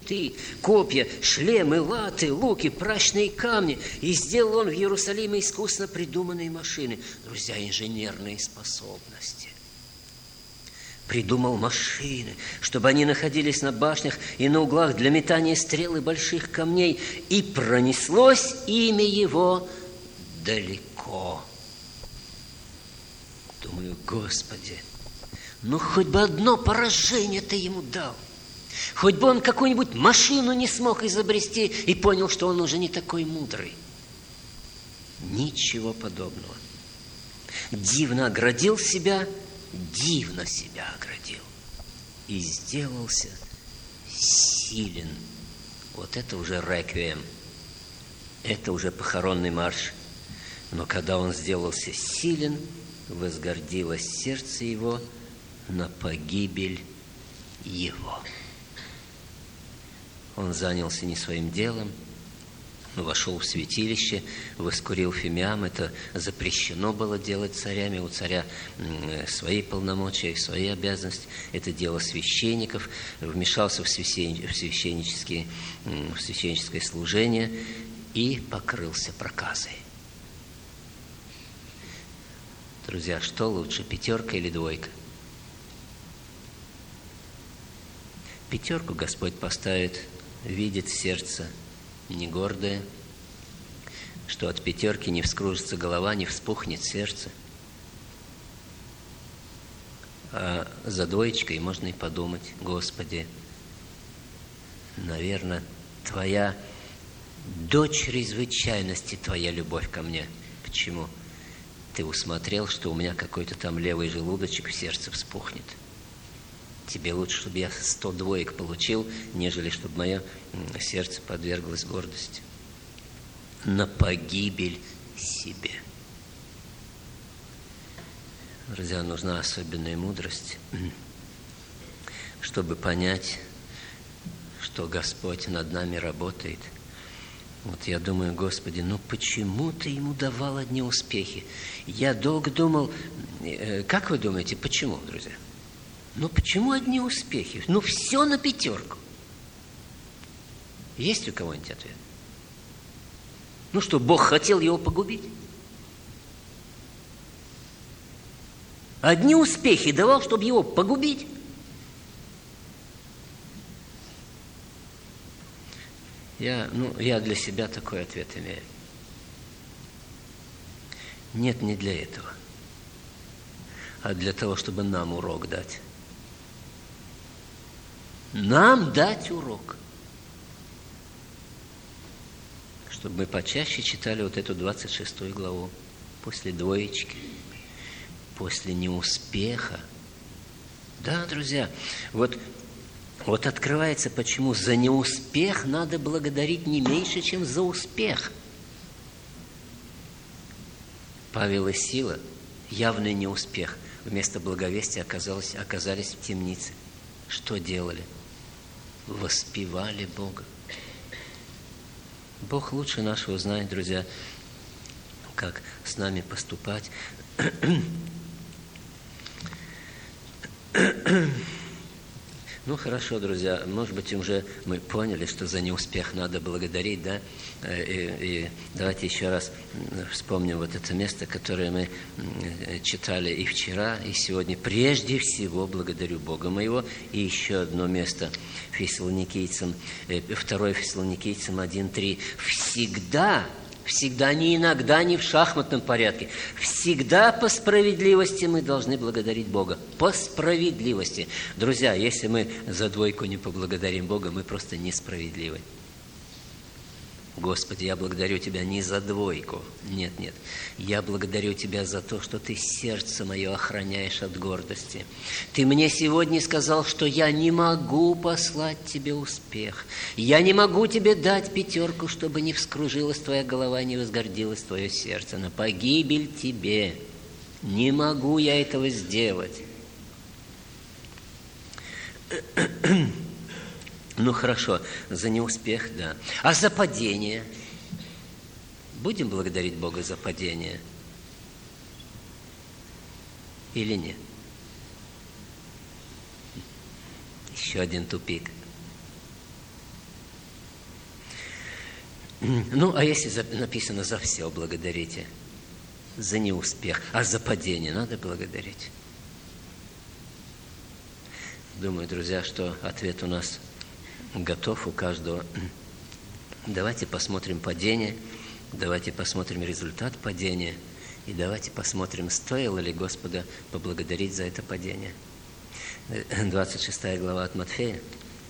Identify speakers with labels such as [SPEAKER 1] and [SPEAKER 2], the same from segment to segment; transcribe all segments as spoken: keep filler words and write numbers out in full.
[SPEAKER 1] щиты, копья, шлемы, латы, луки, прачные камни. И сделал он в Иерусалиме искусно придуманные машины. Друзья, инженерные способности. Придумал машины, чтобы они находились на башнях и на углах для метания стрел и больших камней. И пронеслось имя его далеко. Думаю, Господи, ну хоть бы одно поражение ты ему дал. Хоть бы он какую-нибудь машину не смог изобрести и понял, что он уже не такой мудрый. Ничего подобного. Дивно оградил себя, дивно себя оградил. И сделался силен. Вот это уже реквием. Это уже похоронный марш. Но когда он сделался силен, возгордилось сердце его на погибель его. Он занялся не своим делом, вошел в святилище, воскурил фимиам. Это запрещено было делать царями. У царя свои полномочия, свои обязанности. Это дело священников. Вмешался в священнические, в священническое служение и покрылся проказой. Друзья, что лучше, пятерка или двойка? Пятерку Господь поставит, видит сердце не гордое, что от пятерки не вскружится голова, не вспухнет сердце. А за двоечкой можно и подумать: Господи, наверное, Твоя до чрезвычайности Твоя любовь ко мне. Почему? Ты усмотрел, что у меня какой-то там левый желудочек в сердце вспухнет. Тебе лучше, чтобы я сто двоек получил, нежели чтобы мое сердце подверглось гордости. На погибель себе. Друзья, нужна особенная мудрость, чтобы понять, что Господь над нами работает. Вот я думаю, Господи, ну почему Ты ему давал одни успехи? Я долго думал, как вы думаете, почему, друзья? Ну почему одни успехи? Ну все на пятерку. Есть у кого-нибудь ответ? Ну что, Бог хотел его погубить? Одни успехи давал, чтобы его погубить? Я, ну, я для себя такой ответ имею. Нет, не для этого, а для того, чтобы нам урок дать. Нам дать урок. Чтобы мы почаще читали вот эту двадцать шестую главу. После двоечки, после неуспеха. Да, друзья, вот... Вот открывается, почему за неуспех надо благодарить не меньше, чем за успех. Павел и Сила, явный неуспех, вместо благовестия оказалось, оказались в темнице. Что делали? Воспевали Бога. Бог лучше нашего знает, друзья, как с нами поступать. Ну, хорошо, друзья, может быть, уже мы поняли, что за неуспех надо благодарить, да? И, и давайте еще раз вспомним вот это место, которое мы читали и вчера, и сегодня. Прежде всего благодарю Бога моего. И еще одно место Фессалоникийцам, второе Фессалоникийцам один три. Всегда... Всегда, не иногда, не в шахматном порядке. Всегда по справедливости мы должны благодарить Бога. По справедливости. Друзья, если мы за двойку не поблагодарим Бога, мы просто несправедливы. Господи, я благодарю Тебя не за двойку. Нет, нет. Я благодарю Тебя за то, что Ты сердце мое охраняешь от гордости. Ты мне сегодня сказал, что я не могу послать Тебе успех. Я не могу Тебе дать пятерку, чтобы не вскружилась Твоя голова, не возгордилось Твое сердце. На погибель Тебе. Не могу я этого сделать. Ну, хорошо, за неуспех, да. А за падение? Будем благодарить Бога за падение? Или нет? Еще один тупик. Ну, а если написано «за все благодарите», за неуспех, а за падение надо благодарить? Думаю, друзья, что ответ у нас готов у каждого. Давайте посмотрим падение, давайте посмотрим результат падения, и давайте посмотрим, стоило ли Господа поблагодарить за это падение. двадцать шестая глава от Матфея.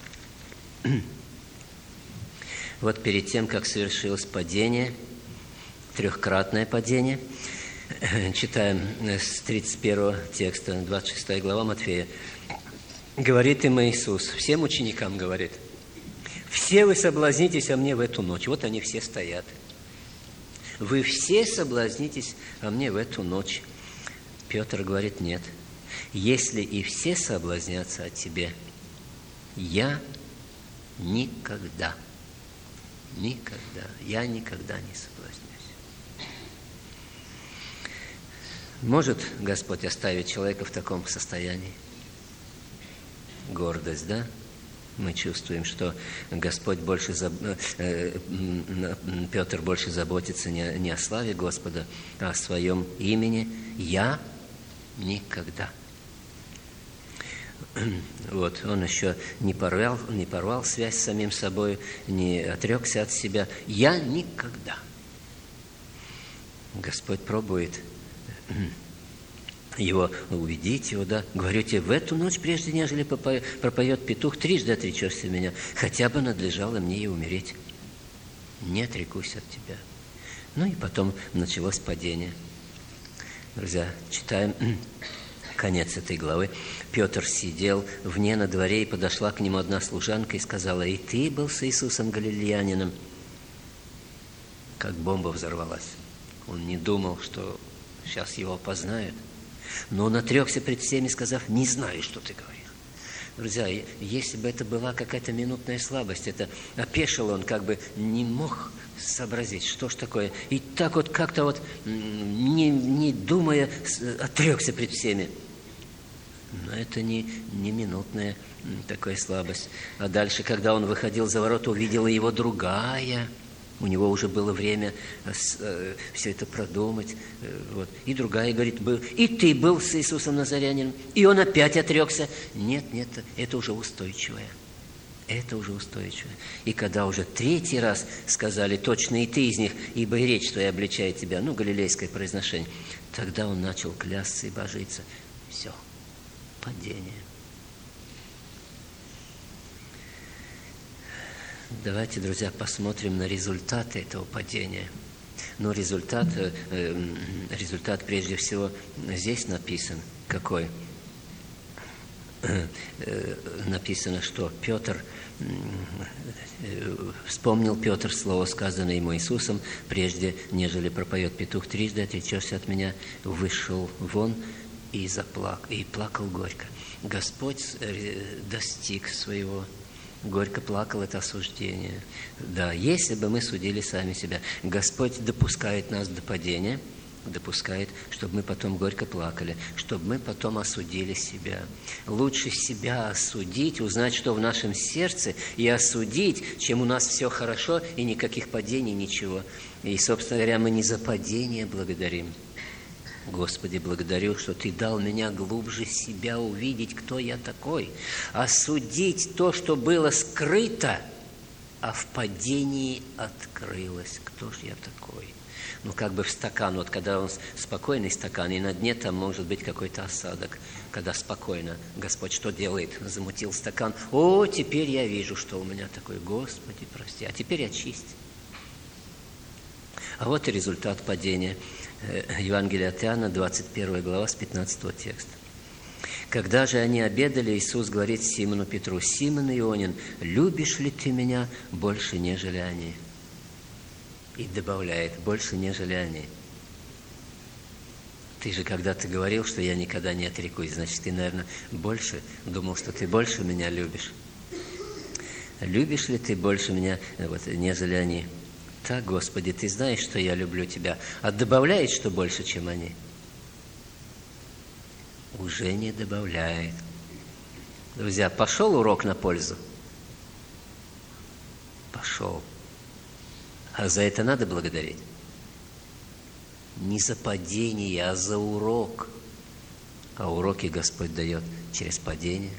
[SPEAKER 1] Вот перед тем, как совершилось падение, трехкратное падение, читаем с тридцать первого текста, двадцать шестая глава Матфея. Говорит им Иисус, всем ученикам говорит: «Все вы соблазнитесь о мне в эту ночь». Вот они все стоят. «Вы все соблазнитесь о мне в эту ночь». Петр говорит: «Нет. Если и все соблазнятся о тебе, я никогда, никогда, я никогда не соблазнюсь». Может Господь оставить человека в таком состоянии? Гордость, да? Мы чувствуем, что Господь больше, Петр больше заботится не, не о славе Господа, а о своем имени. Я никогда. Вот, он еще не порвал, не порвал связь с самим собой, не отрекся от себя. Я никогда. Господь пробует его увидеть, его, да. Говорю тебе, в эту ночь, прежде нежели пропоет петух, трижды отречешься меня. Хотя бы надлежало мне и умереть. Не отрекусь от тебя. Ну и потом началось падение. Друзья, читаем конец этой главы. Петр сидел вне на дворе, и подошла к нему одна служанка и сказала: «И ты был с Иисусом Галилеянином». Как бомба взорвалась. Он не думал, что сейчас его опознают. Но он отрекся пред всеми, сказав: «Не знаю, что ты говоришь». Друзья, если бы это была какая-то минутная слабость, это опешил он, как бы не мог сообразить, что ж такое. И так вот как-то вот, не, не думая, отрекся пред всеми. Но это не, не минутная такая слабость. А дальше, когда он выходил за ворота, увидела его другая. У него уже было время все это продумать. Вот. И другая говорит: был. И ты был с Иисусом Назарянином. И он опять отрекся. Нет, нет, это уже устойчивое. Это уже устойчивое. И когда уже третий раз сказали: точно и ты из них, ибо и речь твоя обличает тебя, ну, галилейское произношение, тогда он начал клясться и божиться. Все. Падение. Давайте, друзья, посмотрим на результаты этого падения. Но результат, результат прежде всего здесь написан. Какой? Написано, что Петр, вспомнил Петр слово, сказанное ему Иисусом: «Прежде, нежели пропоет петух трижды, отречешься от меня», вышел вон и заплакал, и плакал горько. Господь достиг своего. Горько плакал — это осуждение. Да, если бы мы судили сами себя. Господь допускает нас до падения, допускает, чтобы мы потом горько плакали, чтобы мы потом осудили себя. Лучше себя осудить, узнать, что в нашем сердце, и осудить, чем у нас все хорошо и никаких падений, ничего. И, собственно говоря, мы не за падение благодарим. Господи, благодарю, что Ты дал меня глубже себя увидеть, кто я такой, осудить то, что было скрыто, а в падении открылось. Кто ж я такой? Ну, как бы в стакан, вот когда он спокойный стакан, и на дне там может быть какой-то осадок. Когда спокойно, Господь что делает? Замутил стакан. О, теперь я вижу, что у меня такой. Господи, прости, а теперь очисть. А вот и результат падения. Евангелие от Иоанна, двадцать первая глава, с пятнадцатого текста. Когда же они обедали, Иисус говорит Симону Петру: «Симон Ионин, любишь ли ты меня больше, нежели они?» И добавляет: «Больше, нежели они». Ты же когда-то говорил, что я никогда не отрекусь. Значит, ты, наверное, больше думал, что ты больше меня любишь. Любишь ли ты больше меня, вот, нежели они? Так, Господи, Ты знаешь, что я люблю Тебя. А добавляет, что больше, чем они? Уже не добавляет. Друзья, пошел урок на пользу? Пошел. А за это надо благодарить? Не за падение, а за урок. А уроки Господь дает через падение.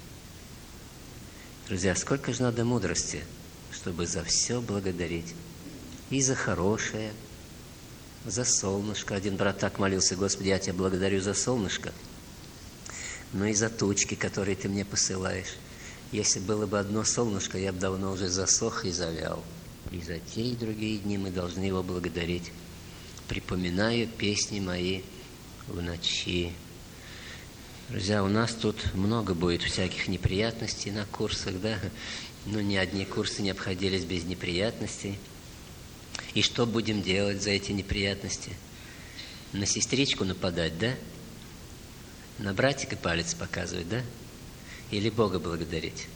[SPEAKER 1] Друзья, сколько же надо мудрости, чтобы за все благодарить. И за хорошее, за солнышко. Один брат так молился: Господи, я Тебя благодарю за солнышко, но и за тучки, которые Ты мне посылаешь. Если было бы одно солнышко, я бы давно уже засох и завял. И за те и другие дни мы должны Его благодарить. Припоминаю песни мои в ночи. Друзья, у нас тут много будет всяких неприятностей на курсах, да? Но ни одни курсы не обходились без неприятностей. И что будем делать за эти неприятности? На сестричку нападать, да? На братика палец показывать, да? Или Бога благодарить?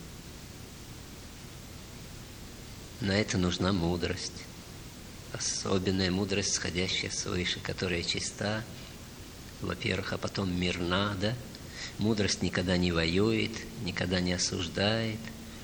[SPEAKER 1] На это нужна мудрость. Особенная мудрость, сходящая свыше, которая чиста, во-первых, а потом мирна, да? Мудрость никогда не воюет, никогда не осуждает.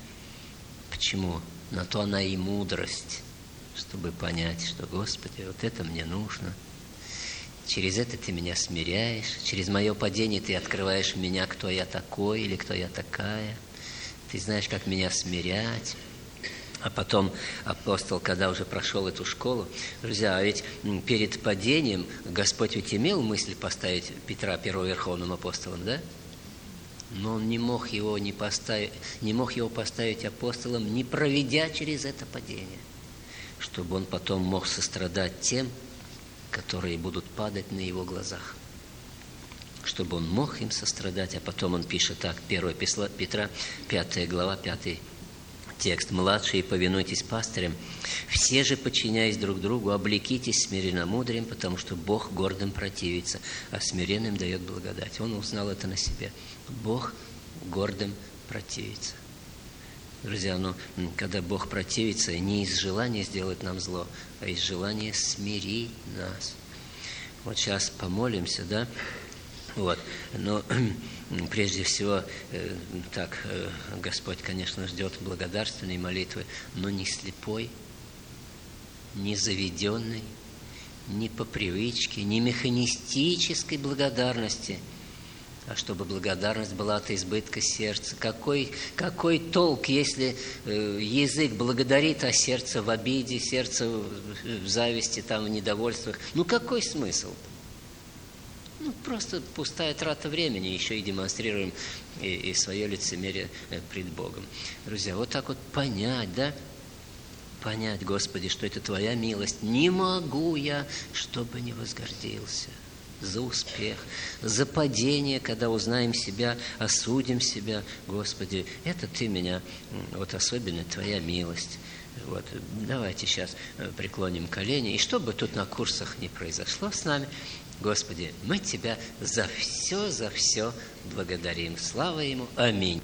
[SPEAKER 1] Почему? На то она и мудрость, чтобы понять, что, Господи, вот это мне нужно. Через это Ты меня смиряешь, через мое падение Ты открываешь меня, кто я такой или кто я такая. Ты знаешь, как меня смирять. А потом апостол, когда уже прошел эту школу, друзья, а ведь перед падением Господь ведь имел мысль поставить Петра первоверховным апостолом, да? Но он не мог его не поставить, не мог его поставить апостолом, не проведя через это падение, чтобы он потом мог сострадать тем, которые будут падать на его глазах. Чтобы он мог им сострадать, а потом он пишет так, первое Петра, пятая глава, пятый текст. «Младшие, повинуйтесь пастырям, все же, подчиняясь друг другу, облекитесь смиренномудрием, потому что Бог гордым противится, а смиренным дает благодать». Он узнал это на себе. Бог гордым противится. Друзья, ну, когда Бог противится, не из желания сделать нам зло, а из желания смирить нас. Вот сейчас помолимся, да? Вот. Но прежде всего, э, так, э, Господь, конечно, ждет благодарственной молитвы, но не слепой, не заведенной, не по привычке, не механистической благодарности, а чтобы благодарность была от избытка сердца. Какой, какой толк, если э, язык благодарит, а сердце в обиде, сердце в зависти, там, в недовольствах? Ну, какой смысл? Ну, просто пустая трата времени, еще и демонстрируем и, и свое лицемерие пред Богом. Друзья, вот так вот понять, да? Понять, Господи, что это Твоя милость. Не могу я, чтобы не возгордился. За успех, за падение, когда узнаем себя, осудим себя, Господи, это Ты меня, вот особенно Твоя милость. Вот, давайте сейчас преклоним колени, и что бы тут на курсах ни произошло с нами, Господи, мы Тебя за все, за все благодарим. Слава Ему. Аминь.